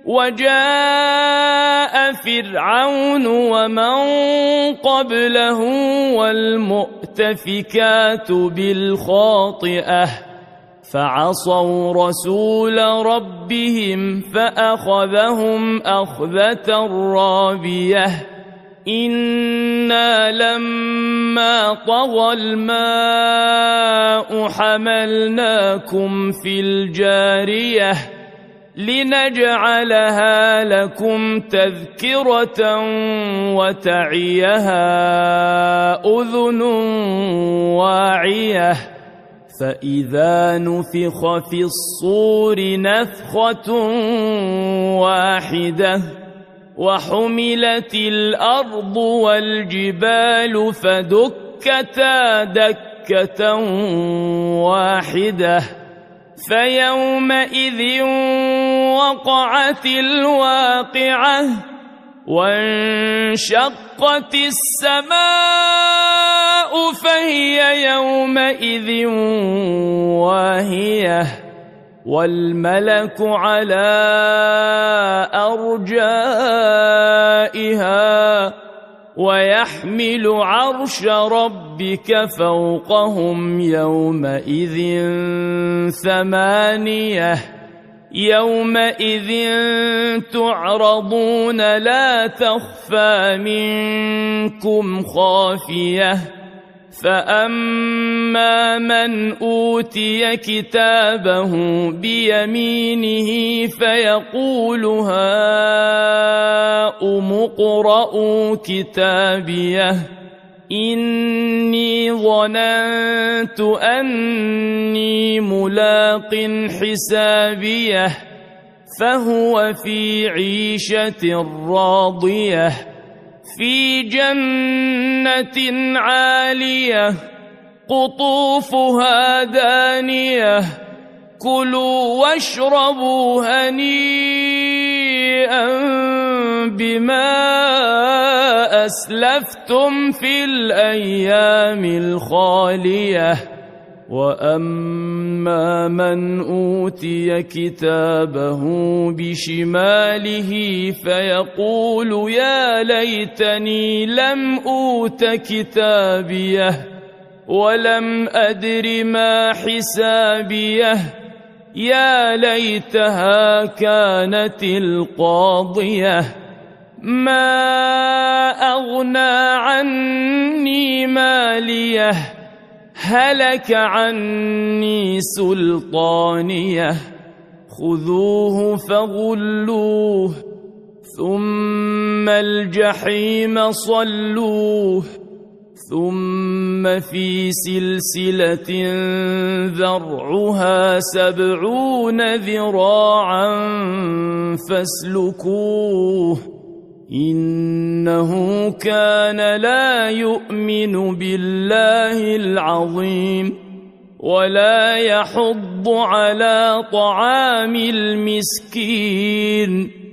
وجاء فرعون ومن قبله والمؤتفكات بالخاطئة فعصوا رسول ربهم فأخذهم أخذة رابية إنا لما طغى الماء حملناكم في الجارية لنجعلها لكم تذكرة وتعيها أذن واعية فإذا نفخ في الصور نفخة واحدة وحملت الأرض والجبال فدكتا دكة واحدة فيومئذ وقعت الواقعة وانشقت السماء فهي يومئذ واهية والملك على أرجائها ويحمل عرش ربك فوقهم يومئذ ثمانية يومئذ تعرضون لا تخفى منكم خافية فأما من أوتي كتابه بيمينه فيقول هاؤم اقرءوا كتابيه إني ظننت أني ملاق حسابيه فهو في عيشة راضية في جنة عالية قطوفها دانية كلوا واشربوا هنيئا بما أسلفتم في الأيام الخالية وأما من أوتي كتابه بشماله فيقول يا ليتني لم أوت كتابيه ولم أدر ما حسابيه يا ليتها كانت القاضية ما أغنى عني ماليه هلك عني سلطانيه خذوه فغلوه ثم الجحيم صلوه ثم في سلسلة ذرعها 70 ذراعا فاسلكوه إنه كان لا يؤمن بالله العظيم ولا يحض على طعام المسكين